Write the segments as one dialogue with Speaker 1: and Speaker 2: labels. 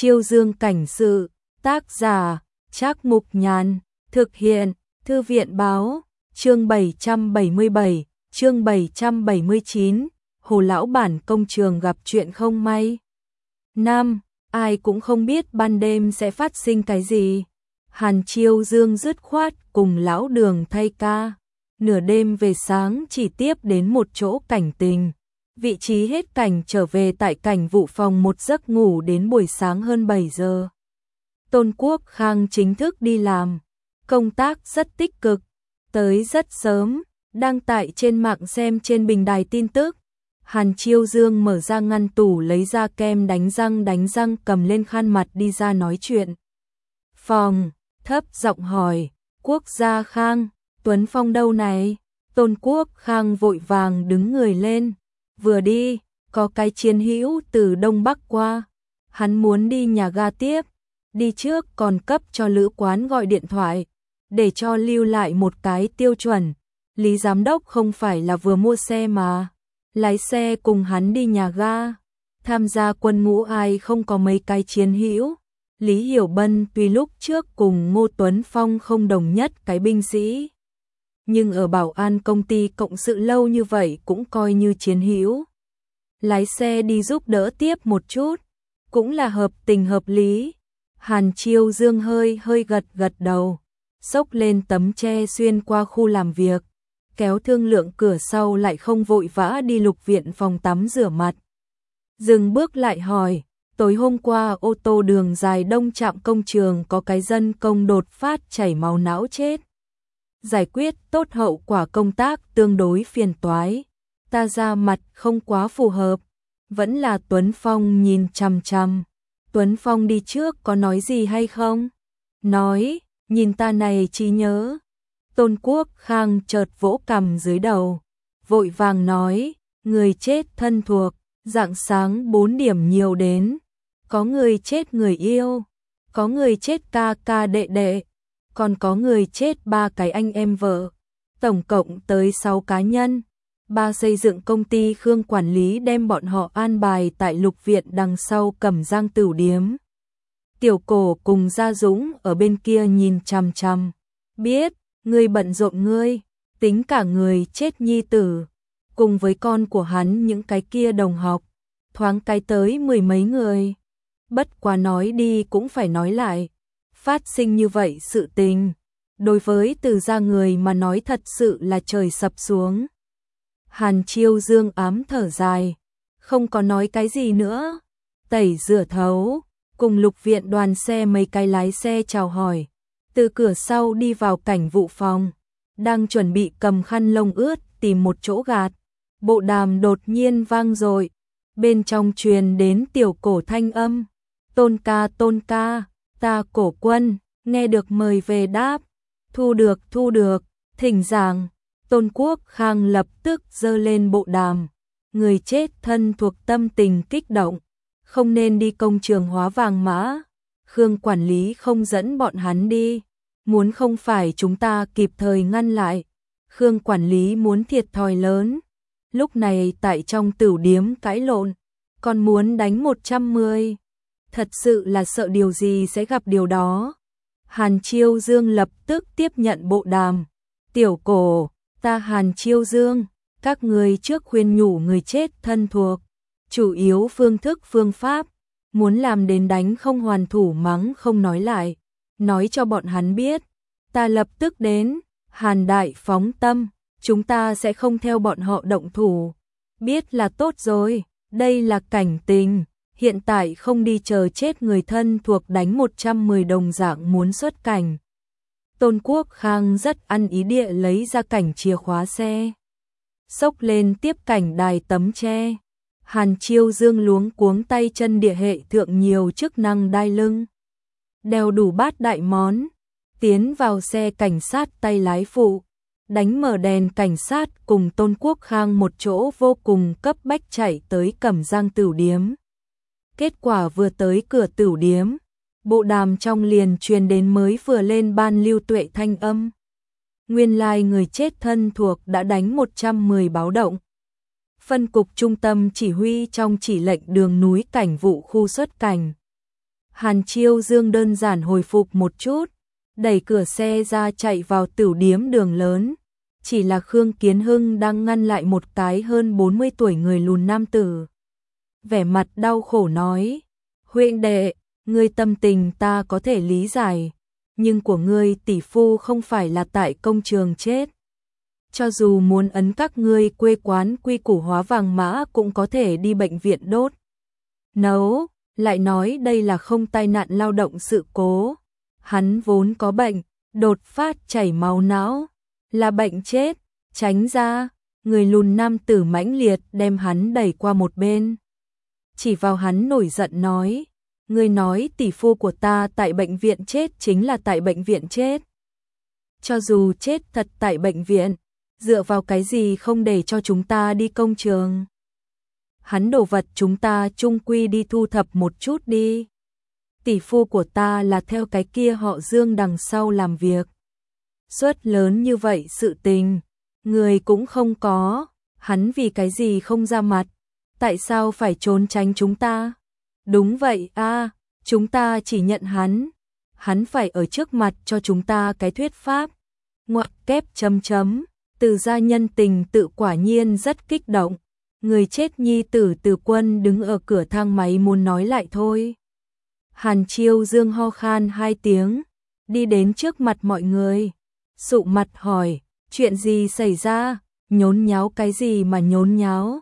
Speaker 1: Chiêu Dương cảnh sự, tác giả, Trác Mục Nhàn, thực hiện, Thư viện báo, chương 777, chương 779, Hồ lão bản công trường gặp chuyện không may. Nam, ai cũng không biết ban đêm sẽ phát sinh cái gì. Hàn Chiêu Dương dứt khoát cùng lão Đường thay ca. Nửa đêm về sáng chỉ tiếp đến một chỗ cảnh tình. Vị trí hết cảnh trở về tại cảnh vụ phòng một giấc ngủ đến buổi sáng hơn 7 giờ. Tôn Quốc Khang chính thức đi làm. Công tác rất tích cực. Tới rất sớm, đăng tải trên mạng xem trên bình đài tin tức. Hàn Chiêu Dương mở ra ngăn tủ lấy ra kem đánh răng cầm lên khăn mặt đi ra nói chuyện. Phòng, thấp giọng hỏi, Quốc gia Khang, Tuấn Phong đâu này? Tôn Quốc Khang vội vàng đứng người lên. Vừa đi, có cái chiến hữu từ Đông Bắc qua. Hắn muốn đi nhà ga tiếp. Đi trước còn cấp cho lữ quán gọi điện thoại. Để cho lưu lại một cái tiêu chuẩn. Lý giám đốc không phải là vừa mua xe mà. Lái xe cùng hắn đi nhà ga. Tham gia quân ngũ ai không có mấy cái chiến hữu. Lý Hiểu Bân tuy lúc trước cùng Ngô Tuấn Phong không đồng nhất cái binh sĩ. Nhưng ở bảo an công ty cộng sự lâu như vậy cũng coi như chiến hữu. Lái xe đi giúp đỡ tiếp một chút. Cũng là hợp tình hợp lý. Hàn Chiêu Dương hơi gật đầu. Xốc lên tấm tre xuyên qua khu làm việc. Kéo thương lượng cửa sau lại không vội vã đi Lục Viện phòng tắm rửa mặt. Dừng bước lại hỏi, tối hôm qua ô tô đường dài Đông Trạm công trường có cái dân công đột phát chảy máu não chết. Giải quyết tốt hậu quả công tác tương đối phiền toái. Ta ra mặt không quá phù hợp. Vẫn là Tuấn Phong nhìn chằm chằm. Tuấn Phong đi trước có nói gì hay không? Nói, nhìn ta này trí nhớ. Tôn Quốc Khang chợt vỗ cằm dưới đầu. Vội vàng nói, người chết thân thuộc, rạng sáng 4 điểm nhiều đến. Có người chết người yêu, có người chết ca ca đệ đệ, còn có người chết 3 cái anh em vợ. Tổng cộng tới 6 cá nhân. 3 xây dựng công ty Khương quản lý đem bọn họ an bài tại Lục Viện đằng sau Cẩm Giang Tửu Điếm. Tiểu Cổ cùng Gia Dũng ở bên kia nhìn chằm chằm. Biết, ngươi bận rộn ngươi, tính cả người chết nhi tử, cùng với con của hắn những cái kia đồng học, thoáng cái tới 10 mấy người. Bất quá nói đi cũng phải nói lại, phát sinh như vậy sự tình, đối với Từ gia người mà nói thật sự là trời sập xuống. Hàn Chiêu Dương ám thở dài, không có nói cái gì nữa, tẩy rửa thấu, cùng Lục Viện đoàn xe mấy cái lái xe chào hỏi. Từ cửa sau đi vào cảnh vụ phòng, đang chuẩn bị cầm khăn lông ướt tìm một chỗ gạt. Bộ đàm đột nhiên vang dội, bên trong truyền đến Tiểu Cổ thanh âm. Tôn ca, ta Cổ Quân, nghe được mời về đáp. Thu được, thỉnh giảng. Tôn Quốc Khang lập tức giơ lên bộ đàm. Người chết thân thuộc tâm tình kích động, không nên đi công trường hóa vàng mã. Khương quản lý không dẫn bọn hắn đi, muốn không phải chúng ta kịp thời ngăn lại. Khương quản lý muốn thiệt thòi lớn. Lúc này tại trong Tửu Điếm cãi lộn, còn muốn đánh 110. Thật sự là sợ điều gì sẽ gặp điều đó. Hàn Chiêu Dương lập tức tiếp nhận bộ đàm. Tiểu Cổ, ta Hàn Chiêu Dương, các người trước khuyên nhủ người chết thân thuộc. Chủ yếu phương thức phương pháp, muốn làm đến đánh không hoàn thủ mắng không nói lại. Nói cho bọn hắn biết, ta lập tức đến. Hàn đại phóng tâm, chúng ta sẽ không theo bọn họ động thủ. Biết là tốt rồi, đây là cảnh tình. Hiện tại không đi chờ chết người thân thuộc đánh 110 đồng dạng muốn xuất cảnh. Tôn Quốc Khang rất ăn ý địa lấy ra cảnh chìa khóa xe. Xốc lên tiếp cảnh đài tấm tre. Hàn Chiêu Dương luống cuống tay chân địa hệ thượng nhiều chức năng đai lưng. Đeo đủ bát đại món. Tiến vào xe cảnh sát tay lái phụ. Đánh mở đèn cảnh sát cùng Tôn Quốc Khang một chỗ vô cùng cấp bách chạy tới Cẩm Giang Tửu Điếm. Kết quả vừa tới cửa Tửu Điếm, bộ đàm trong liền truyền đến mới vừa lên ban Lưu Tuệ thanh âm. Nguyên lai người chết thân thuộc đã đánh 110 báo động. Phân cục trung tâm chỉ huy trong chỉ lệnh đường núi cảnh vụ khu xuất cảnh. Hàn Chiêu Dương đơn giản hồi phục một chút, đẩy cửa xe ra chạy vào tửu điếm đường lớn. Chỉ là Khương Kiến Hưng đang ngăn lại một cái hơn 40 tuổi người lùn nam tử. Vẻ mặt đau khổ nói, huynh đệ, ngươi tâm tình ta có thể lý giải, nhưng của ngươi tỷ phu không phải là tại công trường chết. Cho dù muốn ấn các ngươi quê quán quy củ hóa vàng mã cũng có thể đi bệnh viện đốt nấu, lại nói đây là không tai nạn lao động sự cố. Hắn vốn có bệnh, đột phát chảy máu não, là bệnh chết, tránh ra. Người lùn nam tử mãnh liệt đem hắn đẩy qua một bên. Chỉ vào hắn nổi giận nói, ngươi nói tỷ phu của ta tại bệnh viện chết chính là tại bệnh viện chết. Cho dù chết thật tại bệnh viện, dựa vào cái gì không để cho chúng ta đi công trường? Hắn đồ vật chúng ta chung quy đi thu thập một chút đi. Tỷ phu của ta là theo cái kia họ Dương đằng sau làm việc. Suất lớn như vậy sự tình, người cũng không có, hắn vì cái gì không ra mặt? Tại sao phải trốn tránh chúng ta? Đúng vậy a, chúng ta chỉ nhận hắn phải ở trước mặt cho chúng ta cái thuyết pháp. Ngoặc kép chấm chấm, Từ gia nhân tình tự quả nhiên rất kích động. Người chết nhi tử Từ Quân đứng ở cửa thang máy muốn nói lại thôi. Hàn Chiêu Dương ho khan 2 tiếng, đi đến trước mặt mọi người, sụ mặt hỏi, chuyện gì xảy ra, nhốn nháo cái gì mà nhốn nháo?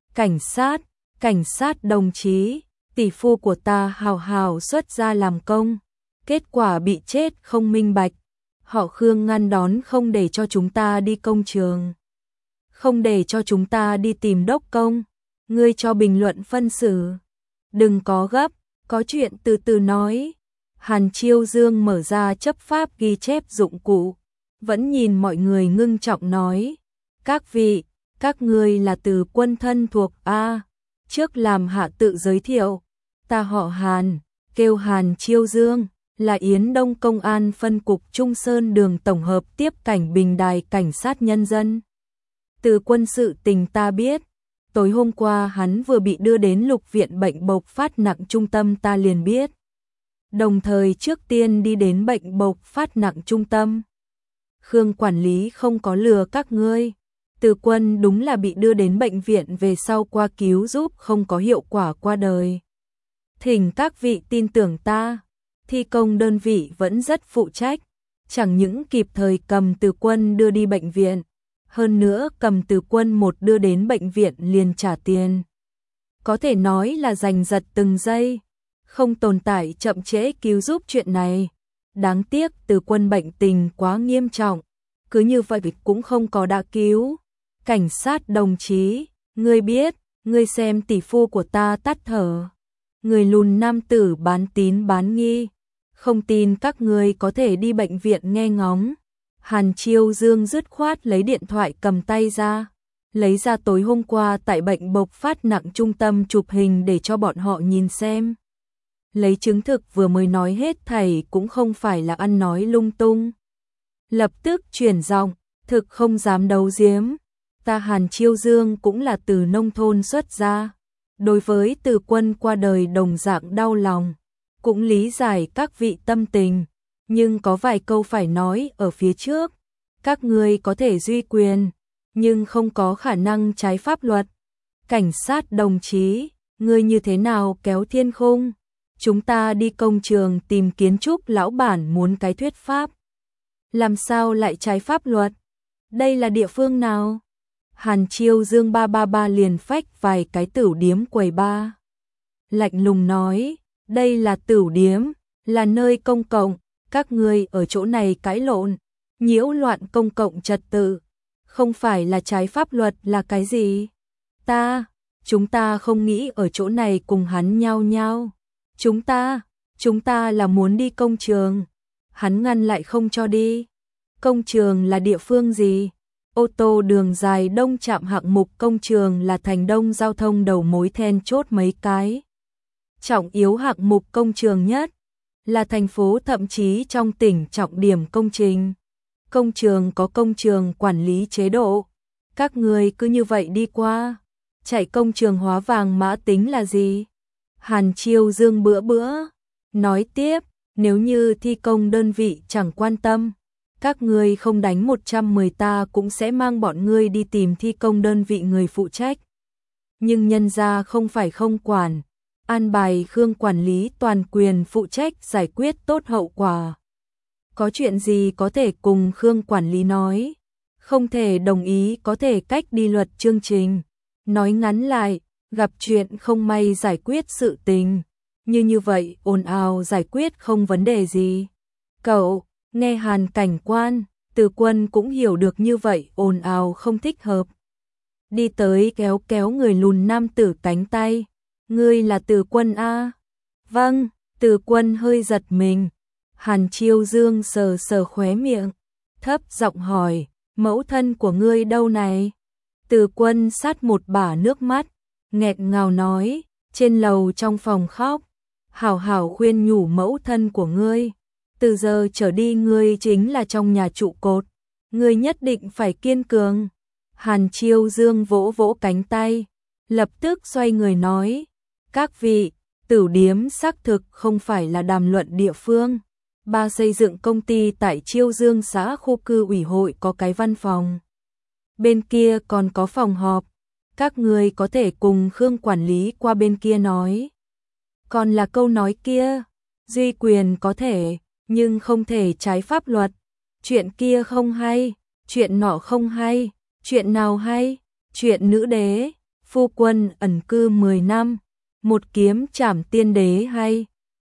Speaker 1: Cảnh sát đồng chí, tỷ phu của ta hào hào xuất ra làm công, kết quả bị chết không minh bạch. Họ Khương ngăn đón không để cho chúng ta đi công trường, không để cho chúng ta đi tìm đốc công. Ngươi cho bình luận phân xử, đừng có gấp, có chuyện từ từ nói. Hàn Chiêu Dương mở ra chấp pháp ghi chép dụng cụ, vẫn nhìn mọi người ngưng trọng nói, các vị, các ngươi là Từ Quân thân thuộc a. Trước làm hạ tự giới thiệu, ta họ Hàn, kêu Hàn Chiêu Dương, là Yến Đông Công an phân cục Trung Sơn đường tổng hợp tiếp cảnh Bình Đài cảnh sát nhân dân. Từ Quân sự tình ta biết, tối hôm qua hắn vừa bị đưa đến Lục viện bệnh bộc phát nặng trung tâm ta liền biết. Đồng thời trước tiên đi đến bệnh bộc phát nặng trung tâm. Khương quản lý không có lừa các ngươi. Từ Quân đúng là bị đưa đến bệnh viện về sau qua cứu giúp không có hiệu quả qua đời. Thỉnh các vị tin tưởng ta, thi công đơn vị vẫn rất phụ trách, chẳng những kịp thời cầm Từ Quân đưa đi bệnh viện, hơn nữa cầm Từ Quân một đưa đến bệnh viện liền trả tiền. Có thể nói là giành giật từng giây, không tồn tại chậm trễ cứu giúp chuyện này. Đáng tiếc Từ Quân bệnh tình quá nghiêm trọng, cứ như vậy cũng không có đã cứu. Cảnh sát đồng chí, ngươi biết, ngươi xem tỷ phu của ta tắt thở. Người lùn nam tử bán tín bán nghi, không tin các ngươi có thể đi bệnh viện nghe ngóng. Hàn Chiêu Dương dứt khoát lấy điện thoại cầm tay ra, lấy ra tối hôm qua tại bệnh bộc phát nặng trung tâm chụp hình để cho bọn họ nhìn xem. Lấy chứng thực vừa mới nói hết thảy cũng không phải là ăn nói lung tung. Lập tức chuyển giọng, thực không dám đấu giếm. Ta Hàn Chiêu Dương cũng là từ nông thôn xuất ra. Đối với Từ Quân qua đời đồng dạng đau lòng, cũng lý giải các vị tâm tình, nhưng có vài câu phải nói ở phía trước. Các ngươi có thể duy quyền, nhưng không có khả năng trái pháp luật. Cảnh sát đồng chí, ngươi như thế nào kéo thiên khung? Chúng ta đi công trường tìm kiến trúc lão bản muốn cái thuyết pháp. Làm sao lại trái pháp luật? Đây là địa phương nào? Hàn Chiêu Dương 333 liền phách vài cái tửu điếm quầy ba. Lạnh lùng nói, đây là tửu điếm, là nơi công cộng, các ngươi ở chỗ này cãi lộn, nhiễu loạn công cộng trật tự, không phải là trái pháp luật là cái gì? Chúng ta không nghĩ ở chỗ này cùng hắn nhau nhau. Chúng ta là muốn đi công trường. Hắn ngăn lại không cho đi. Công trường là địa phương gì? Ô tô đường dài đông trạm hạng mục công trường là thành đông giao thông đầu mối then chốt mấy cái. Trọng yếu hạng mục công trường nhất là thành phố thậm chí trong tỉnh trọng điểm công trình. Công trường có công trường quản lý chế độ. Các người cứ như vậy đi qua. Chạy công trường hóa vàng mã tính là gì? Hàn Chiêu Dương bữa Nói tiếp, nếu như thi công đơn vị chẳng quan tâm, các ngươi không đánh 110 ta cũng sẽ mang bọn ngươi đi tìm thi công đơn vị người phụ trách. Nhưng nhân gia không phải không quản, an bài Khương quản lý toàn quyền phụ trách giải quyết tốt hậu quả. Có chuyện gì có thể cùng Khương quản lý nói, không thể đồng ý có thể cách đi luật chương trình. Nói ngắn lại, gặp chuyện không may giải quyết sự tình. Như vậy ồn ào giải quyết không vấn đề gì. Cậu, nghe Hàn cảnh quan, Từ Quân cũng hiểu được như vậy ồn ào không thích hợp. Đi tới kéo kéo người lùn nam tử cánh tay. Ngươi là Từ Quân a? Vâng, Từ Quân hơi giật mình. Hàn Chiêu Dương sờ sờ khóe miệng, thấp giọng hỏi, mẫu thân của ngươi đâu này? Từ Quân sát một bả nước mắt, nghẹn ngào nói, trên lầu trong phòng khóc. Hảo hảo khuyên nhủ mẫu thân của ngươi, từ giờ trở đi ngươi chính là trong nhà trụ cột, ngươi nhất định phải kiên cường. Hàn Chiêu Dương vỗ vỗ cánh tay, lập tức xoay người nói, các vị, Tửu điếm xác thực không phải là đàm luận địa phương. Ba xây dựng công ty tại Chiêu Dương xã khu cư ủy hội có cái văn phòng. Bên kia còn có phòng họp, các người có thể cùng Khương quản lý qua bên kia nói. Còn là câu nói kia, duy quyền có thể, nhưng không thể trái pháp luật. Chuyện kia không hay, chuyện nọ không hay, chuyện nào hay? Chuyện nữ đế, phu quân ẩn cư 10 năm, một kiếm trảm tiên đế hay?